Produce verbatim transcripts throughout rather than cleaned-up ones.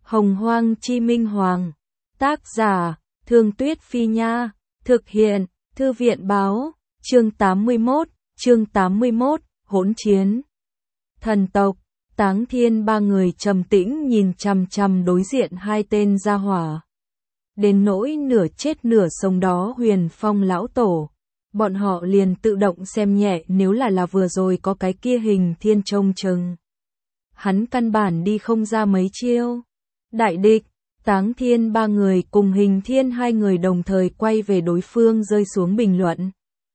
Hồng Hoang Chi Minh Hoàng. Tác giả, Thương Tuyết Phi Nha. Thực hiện, Thư viện Báo. Chương tám mươi mốt, chương tám mươi mốt, hỗn chiến. Thần tộc, Táng Thiên ba người trầm tĩnh nhìn chằm chằm đối diện hai tên gia hỏa. Đến nỗi nửa chết nửa sống đó Huyền Phong lão tổ, bọn họ liền tự động xem nhẹ nếu là là vừa rồi có cái kia Hình Thiên trông chừng. Hắn căn bản đi không ra mấy chiêu. Đại địch, Táng Thiên ba người cùng Hình Thiên hai người đồng thời quay về đối phương rơi xuống bình luận.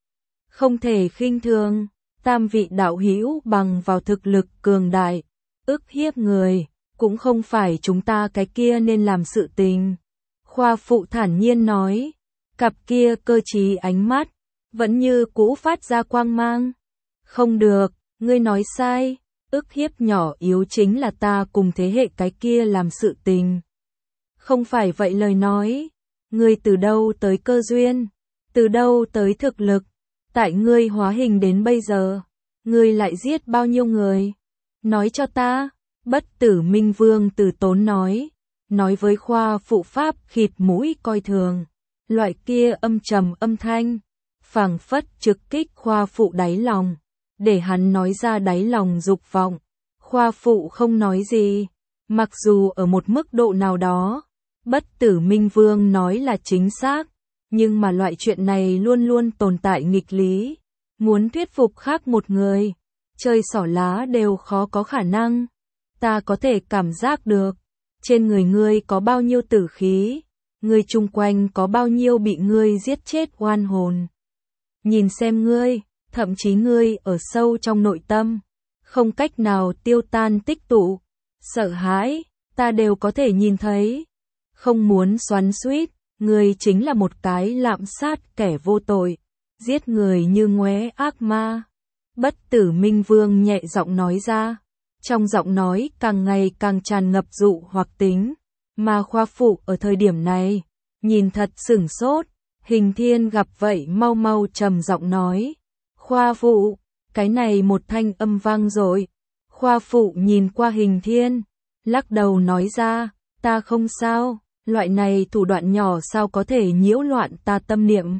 Không thể khinh thường, tam vị đạo hữu bằng vào thực lực cường đại, ức hiếp người, cũng không phải chúng ta cái kia nên làm sự tình. Khoa phụ thản nhiên nói, cặp kia cơ trí ánh mắt, vẫn như cũ phát ra quang mang. Không được, ngươi nói sai, ức hiếp nhỏ yếu chính là ta cùng thế hệ cái kia làm sự tình. Không phải vậy lời nói, ngươi từ đâu tới cơ duyên, từ đâu tới thực lực, tại ngươi hóa hình đến bây giờ, ngươi lại giết bao nhiêu người? Nói cho ta, Bất Tử Minh Vương từ tốn nói, nói với khoa phụ pháp khịt mũi coi thường, loại kia âm trầm âm thanh, phảng phất trực kích khoa phụ đáy lòng, để hắn nói ra đáy lòng dục vọng. Khoa phụ không nói gì, mặc dù ở một mức độ nào đó, Bất Tử Minh Vương nói là chính xác, nhưng mà loại chuyện này luôn luôn tồn tại nghịch lý, muốn thuyết phục khác một người, chơi xỏ lá đều khó có khả năng. Ta có thể cảm giác được, trên người ngươi có bao nhiêu tử khí, ngươi chung quanh có bao nhiêu bị ngươi giết chết oan hồn. Nhìn xem ngươi, thậm chí ngươi ở sâu trong nội tâm, không cách nào tiêu tan tích tụ, sợ hãi, ta đều có thể nhìn thấy. Không muốn xoắn xuýt, ngươi chính là một cái lạm sát kẻ vô tội, giết người như ngoé ác ma. Bất Tử Minh Vương nhẹ giọng nói ra, trong giọng nói càng ngày càng tràn ngập dụ hoặc tính, mà khoa phụ ở thời điểm này, nhìn thật sửng sốt. Hình Thiên gặp vậy mau mau trầm giọng nói, khoa phụ, cái này một thanh âm vang rồi. Khoa phụ nhìn qua Hình Thiên, lắc đầu nói ra, ta không sao, loại này thủ đoạn nhỏ sao có thể nhiễu loạn ta tâm niệm.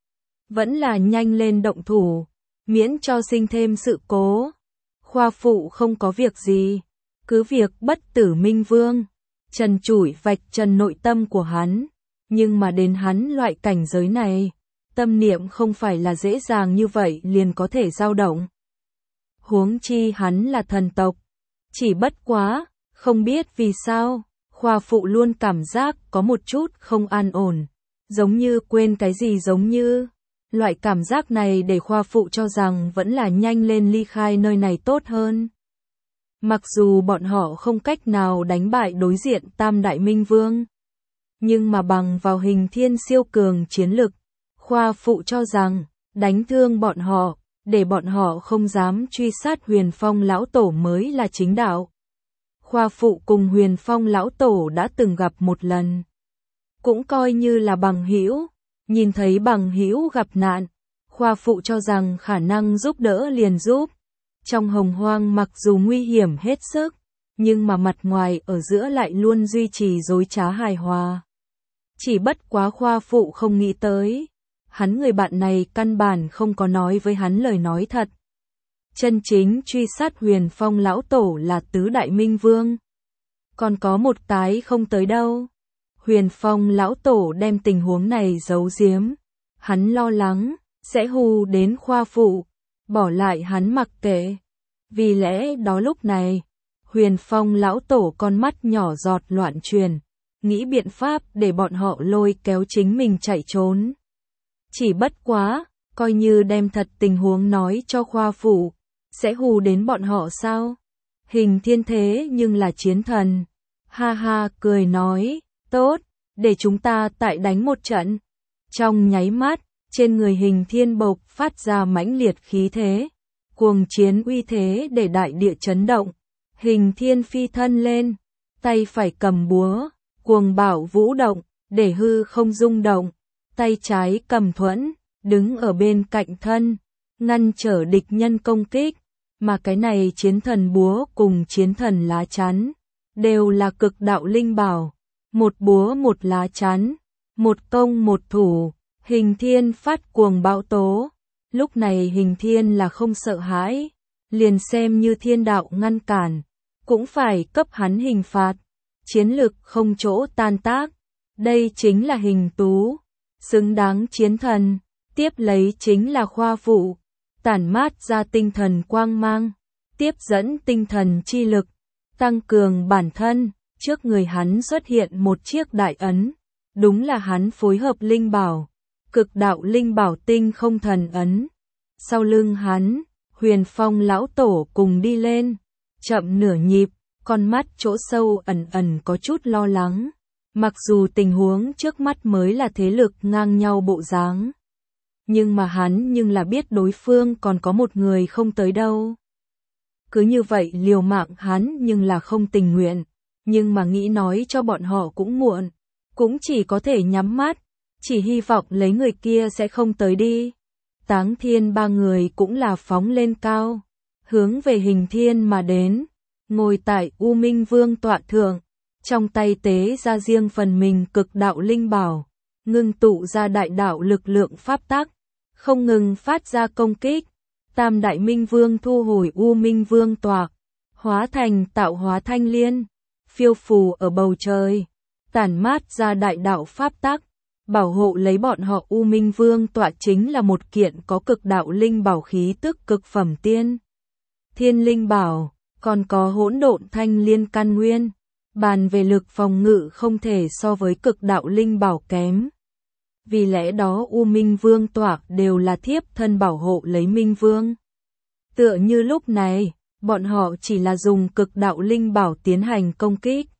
Vẫn là nhanh lên động thủ, miễn cho sinh thêm sự cố. Khoa phụ không có việc gì, cứ việc Bất Tử Minh Vương trần trụi vạch trần nội tâm của hắn, nhưng mà đến hắn loại cảnh giới này, tâm niệm không phải là dễ dàng như vậy liền có thể dao động. Huống chi hắn là thần tộc, chỉ bất quá, không biết vì sao, khoa phụ luôn cảm giác có một chút không an ổn, giống như quên cái gì giống như. Loại cảm giác này để khoa phụ cho rằng vẫn là nhanh lên ly khai nơi này tốt hơn. Mặc dù bọn họ không cách nào đánh bại đối diện Tam Đại Minh Vương, nhưng mà bằng vào Hình Thiên siêu cường chiến lực, khoa phụ cho rằng, đánh thương bọn họ, để bọn họ không dám truy sát Huyền Phong lão tổ mới là chính đạo. Khoa phụ cùng Huyền Phong lão tổ đã từng gặp một lần, cũng coi như là bằng hữu. Nhìn thấy bằng hữu gặp nạn, khoa phụ cho rằng khả năng giúp đỡ liền giúp. Trong hồng hoang mặc dù nguy hiểm hết sức, nhưng mà mặt ngoài ở giữa lại luôn duy trì dối trá hài hòa. Chỉ bất quá khoa phụ không nghĩ tới, hắn người bạn này căn bản không có nói với hắn lời nói thật. Chân chính truy sát Huyền Phong lão tổ là Tứ Đại Minh Vương. Còn có một cái không tới đâu. Huyền Phong lão tổ đem tình huống này giấu giếm, hắn lo lắng sẽ hù đến khoa phụ, bỏ lại hắn mặc kệ. Vì lẽ đó lúc này, Huyền Phong lão tổ con mắt nhỏ giọt loạn truyền, nghĩ biện pháp để bọn họ lôi kéo chính mình chạy trốn. Chỉ bất quá, coi như đem thật tình huống nói cho khoa phụ, sẽ hù đến bọn họ sao? Hình Thiên thế nhưng là chiến thần, ha ha cười nói, tốt, để chúng ta tại đánh một trận. Trong nháy mắt, trên người Hình Thiên bộc phát ra mãnh liệt khí thế, cuồng chiến uy thế để đại địa chấn động. Hình Thiên phi thân lên, tay phải cầm búa, cuồng bạo vũ động, để hư không rung động, tay trái cầm thuẫn, đứng ở bên cạnh thân, ngăn trở địch nhân công kích, mà cái này chiến thần búa cùng chiến thần lá chắn, đều là cực đạo linh bảo, một búa một lá chắn, một công một thủ, Hình Thiên phát cuồng bão tố. Lúc này Hình Thiên là không sợ hãi, liền xem như thiên đạo ngăn cản, cũng phải cấp hắn hình phạt, chiến lực không chỗ tan tác, đây chính là Hình Tú, xứng đáng chiến thần, tiếp lấy chính là Khoa Phụ, tản mát ra tinh thần quang mang, tiếp dẫn tinh thần chi lực, tăng cường bản thân, trước người hắn xuất hiện một chiếc đại ấn, đúng là hắn phối hợp linh bảo, cực đạo linh bảo tinh không thần ấn. Sau lưng hắn, Huyền Phong lão tổ cùng đi lên, chậm nửa nhịp, con mắt chỗ sâu ẩn ẩn có chút lo lắng, mặc dù tình huống trước mắt mới là thế lực ngang nhau bộ dáng. Nhưng mà hắn nhưng là biết đối phương còn có một người không tới đâu. Cứ như vậy liều mạng hắn nhưng là không tình nguyện, nhưng mà nghĩ nói cho bọn họ cũng muộn, cũng chỉ có thể nhắm mắt, chỉ hy vọng lấy người kia sẽ không tới đi. Táng Thiên ba người cũng là phóng lên cao, hướng về Hình Thiên mà đến, ngồi tại U Minh Vương tọa thượng, trong tay tế ra riêng phần mình cực đạo linh bảo, ngưng tụ ra đại đạo lực lượng pháp tắc, không ngừng phát ra công kích. Tam Đại Minh Vương thu hồi U Minh Vương tọa, hóa thành tạo hóa thanh liên, phiêu phù ở bầu trời, tản mát ra đại đạo pháp tắc, bảo hộ lấy bọn họ. U Minh Vương tọa chính là một kiện có cực đạo linh bảo khí tức cực phẩm tiên thiên linh bảo, còn có hỗn độn thanh liên căn nguyên, bàn về lực phòng ngự không thể so với cực đạo linh bảo kém. Vì lẽ đó U Minh Vương tọa đều là thiếp thân bảo hộ lấy Minh Vương. Tựa như lúc này, bọn họ chỉ là dùng cực đạo linh bảo tiến hành công kích.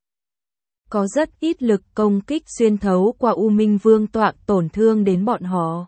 Có rất ít lực công kích xuyên thấu qua U Minh Vương tọa tổn thương đến bọn họ.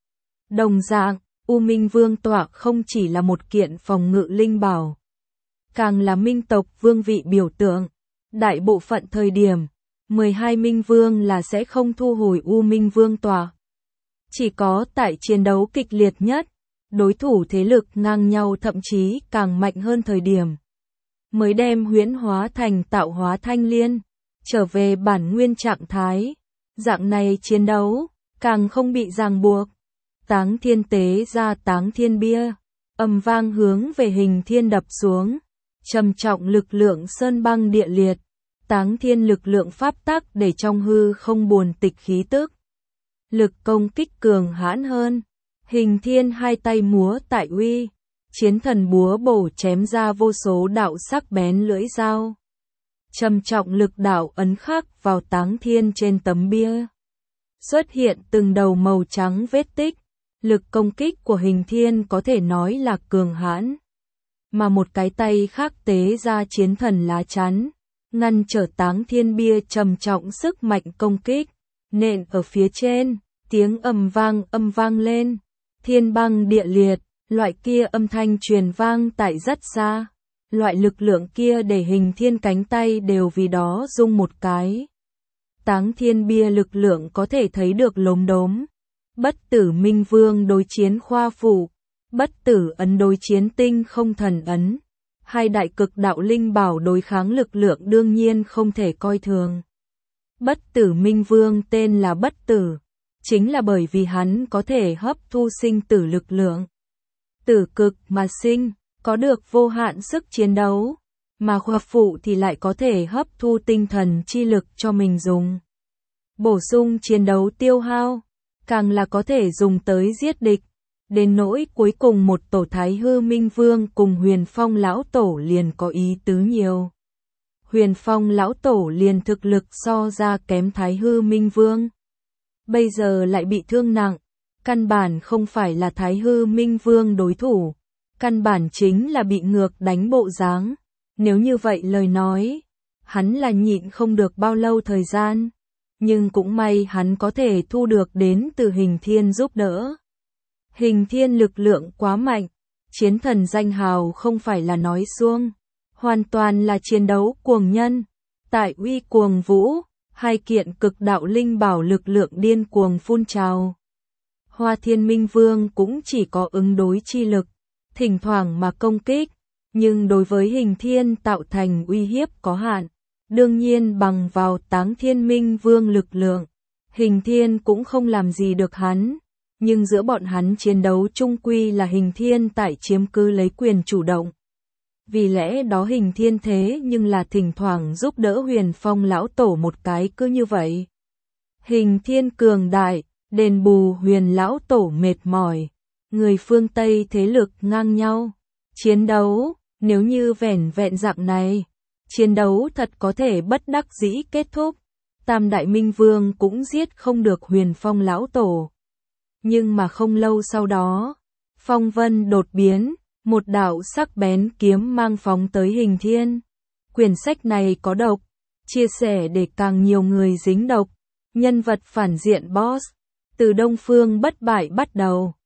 Đồng dạng, U Minh Vương tọa không chỉ là một kiện phòng ngự linh bảo, càng là minh tộc vương vị biểu tượng. Đại bộ phận thời điểm, mười hai Minh Vương là sẽ không thu hồi U Minh Vương tọa. Chỉ có tại chiến đấu kịch liệt nhất, đối thủ thế lực ngang nhau thậm chí càng mạnh hơn thời điểm, mới đem huyễn hóa thành tạo hóa thanh liên, trở về bản nguyên trạng thái. Dạng này chiến đấu, càng không bị ràng buộc. Táng Thiên tế ra Táng Thiên bia, ầm vang hướng về Hình Thiên đập xuống, trầm trọng lực lượng sơn băng địa liệt. Táng Thiên lực lượng pháp tắc để trong hư không buồn tịch khí tức. Lực công kích cường hãn hơn. Hình Thiên hai tay múa tại uy, chiến thần búa bổ chém ra vô số đạo sắc bén lưỡi dao. Trầm trọng lực đạo ấn khắc vào Táng Thiên trên tấm bia. Xuất hiện từng đầu màu trắng vết tích. Lực công kích của Hình Thiên có thể nói là cường hãn. Mà một cái tay khác tế ra chiến thần lá chắn, ngăn trở Táng Thiên bia trầm trọng sức mạnh công kích, nện ở phía trên, tiếng ầm vang âm vang lên, thiên băng địa liệt, loại kia âm thanh truyền vang tại rất xa, loại lực lượng kia để Hình Thiên cánh tay đều vì đó rung một cái. Táng Thiên bia lực lượng có thể thấy được lốm đốm, bất tử Minh Vương đối chiến Khoa Phụ, bất tử ấn đối chiến tinh không thần ấn. Hai đại cực đạo linh bảo đối kháng lực lượng đương nhiên không thể coi thường. Bất tử Minh Vương tên là bất tử, chính là bởi vì hắn có thể hấp thu sinh tử lực lượng. Tử cực mà sinh, có được vô hạn sức chiến đấu, mà Khoa Phụ thì lại có thể hấp thu tinh thần chi lực cho mình dùng. Bổ sung chiến đấu tiêu hao, càng là có thể dùng tới giết địch. Đến nỗi cuối cùng một tổ Thái Hư Minh Vương cùng Huyền Phong lão tổ liền có ý tứ nhiều. Huyền Phong lão tổ liền thực lực so ra kém Thái Hư Minh Vương. Bây giờ lại bị thương nặng, căn bản không phải là Thái Hư Minh Vương đối thủ, căn bản chính là bị ngược đánh bộ dáng. Nếu như vậy lời nói, hắn là nhịn không được bao lâu thời gian, nhưng cũng may hắn có thể thu được đến từ Hình Thiên giúp đỡ. Hình Thiên lực lượng quá mạnh, chiến thần danh hào không phải là nói suông, hoàn toàn là chiến đấu cuồng nhân. Tại uy cuồng vũ, hai kiện cực đạo linh bảo lực lượng điên cuồng phun trào. Hoa Thiên Minh Vương cũng chỉ có ứng đối chi lực, thỉnh thoảng mà công kích, nhưng đối với Hình Thiên tạo thành uy hiếp có hạn, Đương nhiên bằng vào Táng Thiên Minh Vương lực lượng, Hình Thiên cũng không làm gì được hắn. Nhưng giữa bọn hắn chiến đấu chung quy là Hình Thiên tại chiếm cứ lấy quyền chủ động. Vì lẽ đó Hình Thiên thế nhưng là thỉnh thoảng giúp đỡ Huyền Phong lão tổ một cái cứ như vậy. Hình Thiên cường đại, đền bù Huyền lão tổ mệt mỏi. Người phương Tây thế lực ngang nhau. Chiến đấu, nếu như vẻn vẹn dạng này, chiến đấu thật có thể bất đắc dĩ kết thúc. Tam Đại Minh Vương cũng giết không được Huyền Phong lão tổ. Nhưng mà không lâu sau đó, phong vân đột biến, một đạo sắc bén kiếm mang phóng tới Hình Thiên. Quyển sách này có độc, chia sẻ để càng nhiều người dính độc. Nhân vật phản diện boss, từ Đông Phương bất bại bắt đầu.